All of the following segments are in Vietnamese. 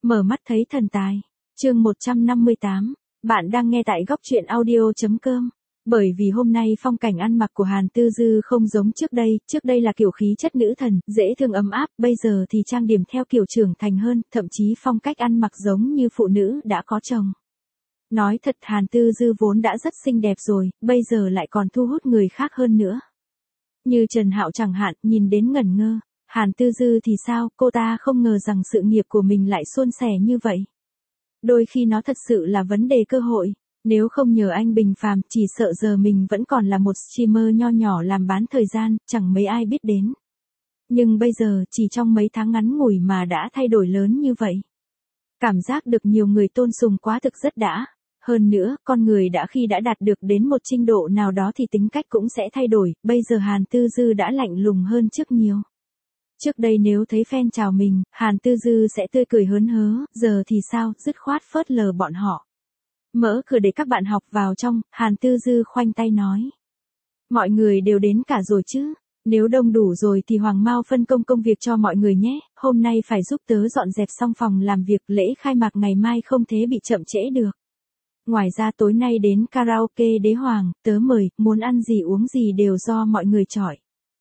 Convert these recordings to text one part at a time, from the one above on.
Mở mắt thấy thần tài. Chương 158. Bạn đang nghe tại góc truyện audio.com. Bởi vì hôm nay phong cảnh ăn mặc của Hàn Tư Dư không giống trước đây là kiểu khí chất nữ thần, dễ thương ấm áp, bây giờ thì trang điểm theo kiểu trưởng thành hơn, thậm chí phong cách ăn mặc giống như phụ nữ đã có chồng. Nói thật Hàn Tư Dư vốn đã rất xinh đẹp rồi, bây giờ lại còn thu hút người khác hơn nữa. Như Trần Hạo chẳng hạn, nhìn đến ngẩn ngơ. Hàn Tư Dư thì sao, cô ta không ngờ rằng sự nghiệp của mình lại suôn sẻ như vậy. Đôi khi nó thật sự là vấn đề cơ hội. Nếu không nhờ anh Bình Phàm, chỉ sợ giờ mình vẫn còn là một streamer nho nhỏ làm bán thời gian, chẳng mấy ai biết đến. Nhưng bây giờ, chỉ trong mấy tháng ngắn ngủi mà đã thay đổi lớn như vậy. Cảm giác được nhiều người tôn sùng quá thực rất đã. Hơn nữa, con người khi đã đạt được đến một trình độ nào đó thì tính cách cũng sẽ thay đổi, bây giờ Hàn Tư Dư đã lạnh lùng hơn trước nhiều. Trước đây nếu thấy fan chào mình, Hàn Tư Dư sẽ tươi cười hớn hớ, giờ thì sao, dứt khoát phớt lờ bọn họ. Mở cửa để các bạn học vào trong, Hàn Tư Dư khoanh tay nói. Mọi người đều đến cả rồi chứ, nếu đông đủ rồi thì Hoàng Mao phân công công việc cho mọi người nhé, hôm nay phải giúp tớ dọn dẹp xong phòng làm việc, lễ khai mạc ngày mai không thế bị chậm trễ được. Ngoài ra tối nay đến karaoke Đế Hoàng, tớ mời, muốn ăn gì uống gì đều do mọi người chọi.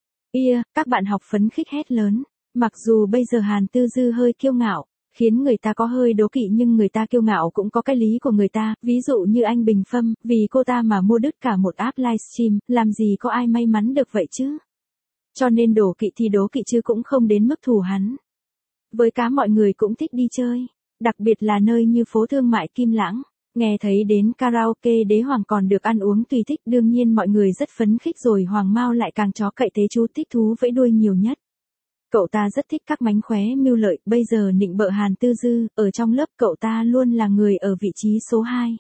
Các bạn học phấn khích hét lớn. Mặc dù bây giờ Hàn Tư Dư hơi kiêu ngạo, khiến người ta có hơi đố kỵ nhưng người ta kiêu ngạo cũng có cái lý của người ta, ví dụ như anh Bình Phâm, vì cô ta mà mua đứt cả một app livestream, làm gì có ai may mắn được vậy chứ. Cho nên đố kỵ thì đố kỵ chứ cũng không đến mức thù hắn. Với cá mọi người cũng thích đi chơi, đặc biệt là nơi như phố thương mại Kim Lãng. Nghe thấy đến karaoke Đế Hoàng còn được ăn uống tùy thích, đương nhiên mọi người rất phấn khích rồi. Hoàng Mao lại càng chó cậy thế chú thích thú vẫy đuôi nhiều nhất. Cậu ta rất thích các mánh khóe mưu lợi, bây giờ nịnh bợ Hàn Tư Dư, ở trong lớp cậu ta luôn là người ở vị trí số 2.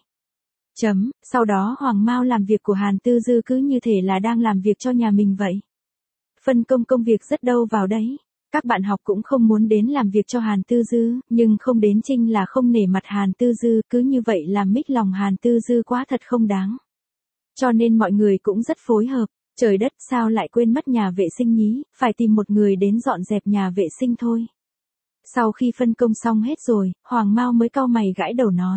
Sau đó Hoàng Mao làm việc của Hàn Tư Dư cứ như thể là đang làm việc cho nhà mình vậy. Phân công công việc rất đâu vào đấy. Các bạn học cũng không muốn đến làm việc cho Hàn Tư Dư, nhưng không đến chinh là không nể mặt Hàn Tư Dư, cứ như vậy làm mít lòng Hàn Tư Dư quá thật không đáng. Cho nên mọi người cũng rất phối hợp, trời đất sao lại quên mất nhà vệ sinh nhí, phải tìm một người đến dọn dẹp nhà vệ sinh thôi. Sau khi phân công xong hết rồi, Hoàng Mao mới cau mày gãi đầu nói.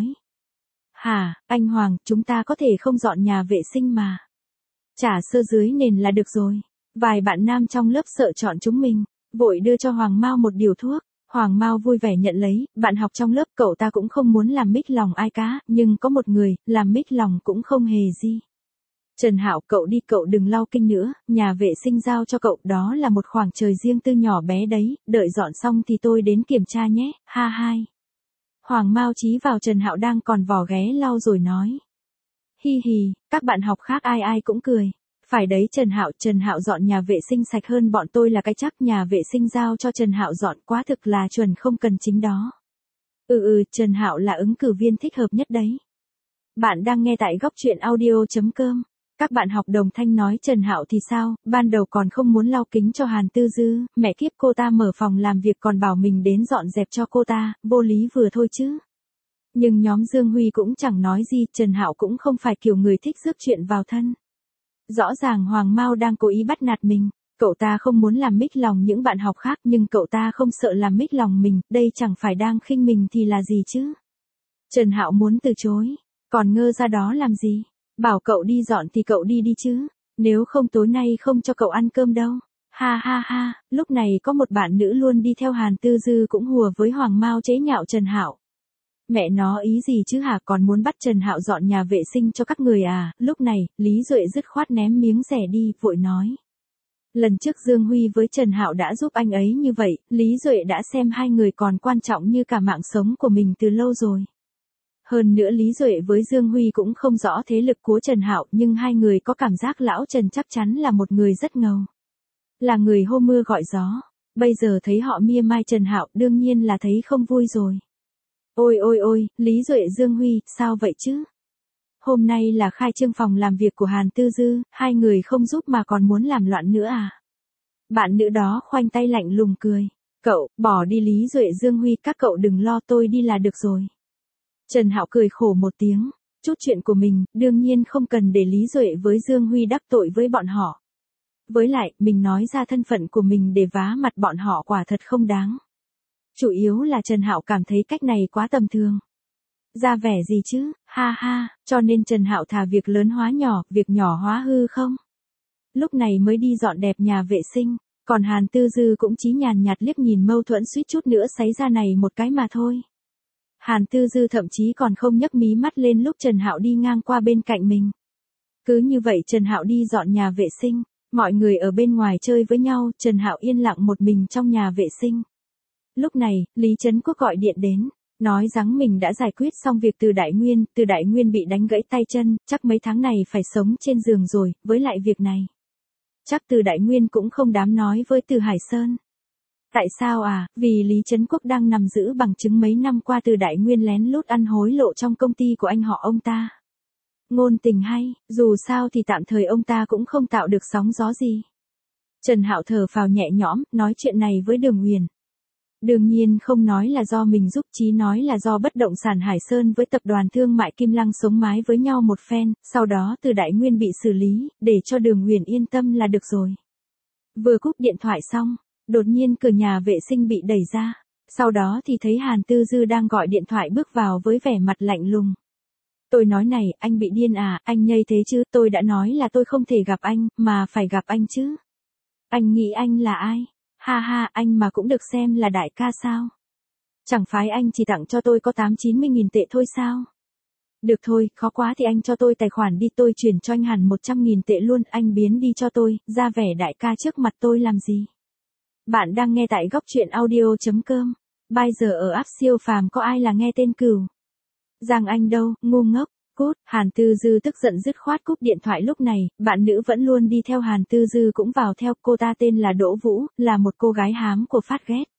Hả, anh Hoàng, chúng ta có thể không dọn nhà vệ sinh mà. Chả sơ dưới nền là được rồi. Vài bạn nam trong lớp sợ chọn chúng mình. Vội đưa cho Hoàng Mao một điều thuốc, Hoàng Mao vui vẻ nhận lấy, bạn học trong lớp cậu ta cũng không muốn làm mít lòng ai cả, nhưng có một người, làm mít lòng cũng không hề gì. Trần Hạo, cậu đi, cậu đừng lau kinh nữa, nhà vệ sinh giao cho cậu, đó là một khoảng trời riêng tư nhỏ bé đấy, đợi dọn xong thì tôi đến kiểm tra nhé, ha hai. Hoàng Mao chí vào Trần Hạo đang còn vò ghé lau rồi nói. Hi hi, các bạn học khác ai ai cũng cười. Phải đấy Trần Hạo dọn nhà vệ sinh sạch hơn bọn tôi là cái chắc, nhà vệ sinh giao cho Trần Hạo dọn quá thực là chuẩn không cần chính đó. Trần Hạo là ứng cử viên thích hợp nhất đấy. Bạn đang nghe tại góc truyện audio.com. Các bạn học đồng thanh nói Trần Hạo thì sao, ban đầu còn không muốn lau kính cho Hàn Tư Dư, mẹ kiếp cô ta mở phòng làm việc còn bảo mình đến dọn dẹp cho cô ta, vô lý vừa thôi chứ. Nhưng nhóm Dương Huy cũng chẳng nói gì, Trần Hạo cũng không phải kiểu người thích rước chuyện vào thân. Rõ ràng Hoàng Mao đang cố ý bắt nạt mình, cậu ta không muốn làm mít lòng những bạn học khác nhưng cậu ta không sợ làm mít lòng mình, đây chẳng phải đang khinh mình thì là gì chứ. Trần Hạo muốn từ chối, còn ngơ ra đó làm gì, bảo cậu đi dọn thì cậu đi chứ, nếu không tối nay không cho cậu ăn cơm đâu. Ha ha ha, lúc này có một bạn nữ luôn đi theo Hàn Tư Dư cũng hùa với Hoàng Mao chế nhạo Trần Hạo. Mẹ nó ý gì chứ hả, còn muốn bắt Trần Hạo dọn nhà vệ sinh cho các người à, lúc này, Lý Duệ dứt khoát ném miếng rẻ đi, vội nói. Lần trước Dương Huy với Trần Hạo đã giúp anh ấy như vậy, Lý Duệ đã xem hai người còn quan trọng như cả mạng sống của mình từ lâu rồi. Hơn nữa Lý Duệ với Dương Huy cũng không rõ thế lực của Trần Hạo nhưng hai người có cảm giác lão Trần chắc chắn là một người rất ngầu. Là người hô mưa gọi gió, bây giờ thấy họ mia mai Trần Hạo đương nhiên là thấy không vui rồi. Ôi, Lý Duệ Dương Huy, sao vậy chứ? Hôm nay là khai trương phòng làm việc của Hàn Tư Dư, hai người không giúp mà còn muốn làm loạn nữa à? Bạn nữ đó khoanh tay lạnh lùng cười. Cậu, bỏ đi Lý Duệ Dương Huy, các cậu đừng lo, tôi đi là được rồi. Trần Hạo cười khổ một tiếng, chút chuyện của mình, đương nhiên không cần để Lý Duệ với Dương Huy đắc tội với bọn họ. Với lại, mình nói ra thân phận của mình để vá mặt bọn họ quả thật không đáng. Chủ yếu là Trần Hạo cảm thấy cách này quá tầm thường. Ra vẻ gì chứ, ha ha, cho nên Trần Hạo thà việc lớn hóa nhỏ, việc nhỏ hóa hư không? Lúc này mới đi dọn đẹp nhà vệ sinh, còn Hàn Tư Dư cũng chỉ nhàn nhạt liếc nhìn mâu thuẫn suýt chút nữa xảy ra này một cái mà thôi. Hàn Tư Dư thậm chí còn không nhấc mí mắt lên lúc Trần Hạo đi ngang qua bên cạnh mình. Cứ như vậy Trần Hạo đi dọn nhà vệ sinh, mọi người ở bên ngoài chơi với nhau, Trần Hạo yên lặng một mình trong nhà vệ sinh. Lúc này, Lý Trấn Quốc gọi điện đến, nói rằng mình đã giải quyết xong việc Từ Đại Nguyên bị đánh gãy tay chân, chắc mấy tháng này phải sống trên giường rồi, với lại việc này. Chắc Từ Đại Nguyên cũng không dám nói với Từ Hải Sơn. Tại sao à, vì Lý Trấn Quốc đang nằm giữ bằng chứng mấy năm qua Từ Đại Nguyên lén lút ăn hối lộ trong công ty của anh họ ông ta. Ngôn tình hay, dù sao thì tạm thời ông ta cũng không tạo được sóng gió gì. Trần Hạo thở phào nhẹ nhõm, nói chuyện này với Đường Huyền. Đương nhiên không nói là do mình giúp, chí nói là do bất động sản Hải Sơn với tập đoàn thương mại Kim Lăng sống mái với nhau một phen, sau đó Từ Đại Nguyên bị xử lý, để cho Đường Huyền yên tâm là được rồi. Vừa cúp điện thoại xong, đột nhiên cửa nhà vệ sinh bị đẩy ra, sau đó thì thấy Hàn Tư Dư đang gọi điện thoại bước vào với vẻ mặt lạnh lùng. Tôi nói này, anh bị điên à, anh nhây thế chứ, tôi đã nói là tôi không thể gặp anh, mà phải gặp anh chứ. Anh nghĩ anh là ai? Ha ha, anh mà cũng được xem là đại ca sao? Chẳng phải anh chỉ tặng cho tôi có 80-90 nghìn tệ thôi sao? Được thôi, khó quá thì anh cho tôi tài khoản đi, tôi chuyển cho anh hẳn 100 nghìn tệ luôn, anh biến đi cho tôi, ra vẻ đại ca trước mặt tôi làm gì? Bạn đang nghe tại góc truyện audio.com. Bây giờ ở app siêu phàm có ai là nghe tên Cửu Giang Anh đâu, ngu ngốc. Cút, Hàn Tư Dư tức giận dứt khoát cúp điện thoại lúc này, bạn nữ vẫn luôn đi theo Hàn Tư Dư cũng vào theo, cô ta tên là Đỗ Vũ, là một cô gái hám của phát ghét.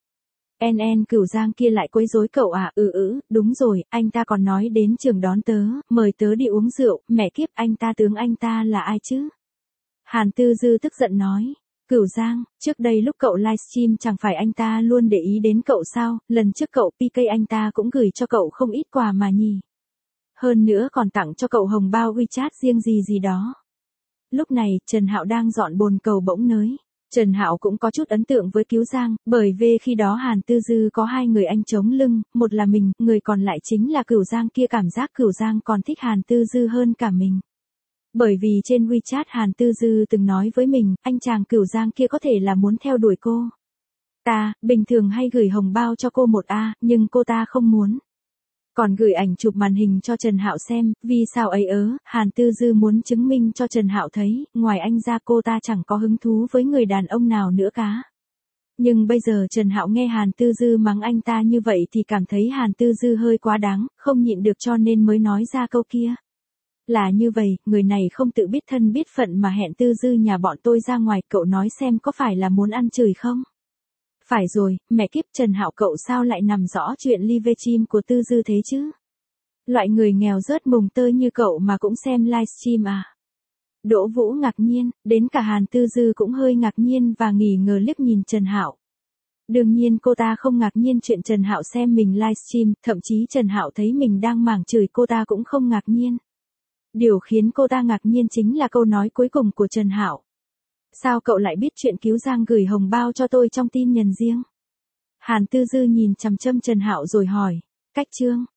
Cửu Giang kia lại quấy rối cậu à, đúng rồi, anh ta còn nói đến trường đón tớ, mời tớ đi uống rượu, mẹ kiếp anh ta tướng anh ta là ai chứ? Hàn Tư Dư tức giận nói. Cửu Giang, trước đây lúc cậu livestream chẳng phải anh ta luôn để ý đến cậu sao, lần trước cậu PK anh ta cũng gửi cho cậu không ít quà mà nhỉ. Hơn nữa còn tặng cho cậu hồng bao WeChat riêng gì đó. Lúc này, Trần Hạo đang dọn bồn cầu bỗng nới. Trần Hạo cũng có chút ấn tượng với Cứu Giang, bởi vì khi đó Hàn Tư Dư có hai người anh chống lưng, một là mình, người còn lại chính là Cửu Giang kia, cảm giác Cửu Giang còn thích Hàn Tư Dư hơn cả mình. Bởi vì trên WeChat Hàn Tư Dư từng nói với mình, anh chàng Cửu Giang kia có thể là muốn theo đuổi cô. Ta, bình thường hay gửi hồng bao cho cô một A, nhưng cô ta không muốn. Còn gửi ảnh chụp màn hình cho Trần Hạo xem, vì sao ấy Hàn Tư Dư muốn chứng minh cho Trần Hạo thấy, ngoài anh ra cô ta chẳng có hứng thú với người đàn ông nào nữa cả. Nhưng bây giờ Trần Hạo nghe Hàn Tư Dư mắng anh ta như vậy thì cảm thấy Hàn Tư Dư hơi quá đáng, không nhịn được cho nên mới nói ra câu kia. Là như vậy, người này không tự biết thân biết phận mà hẹn Tư Dư nhà bọn tôi ra ngoài, cậu nói xem có phải là muốn ăn chửi không? Phải rồi, mẹ kiếp, Trần Hạo cậu sao lại nằm rõ chuyện livestream của Tư Dư thế chứ? Loại người nghèo rớt mùng tơi như cậu mà cũng xem livestream à? Đỗ Vũ ngạc nhiên, đến cả Hàn Tư Dư cũng hơi ngạc nhiên và nghi ngờ liếc nhìn Trần Hạo. Đương nhiên cô ta không ngạc nhiên chuyện Trần Hạo xem mình livestream, thậm chí Trần Hạo thấy mình đang mảng chửi cô ta cũng không ngạc nhiên. Điều khiến cô ta ngạc nhiên chính là câu nói cuối cùng của Trần Hạo. Sao cậu lại biết chuyện Cứu Giang gửi hồng bao cho tôi trong tin nhắn riêng? Hàn Tư Dư nhìn chằm chằm Trần Hạo rồi hỏi. Cách chương.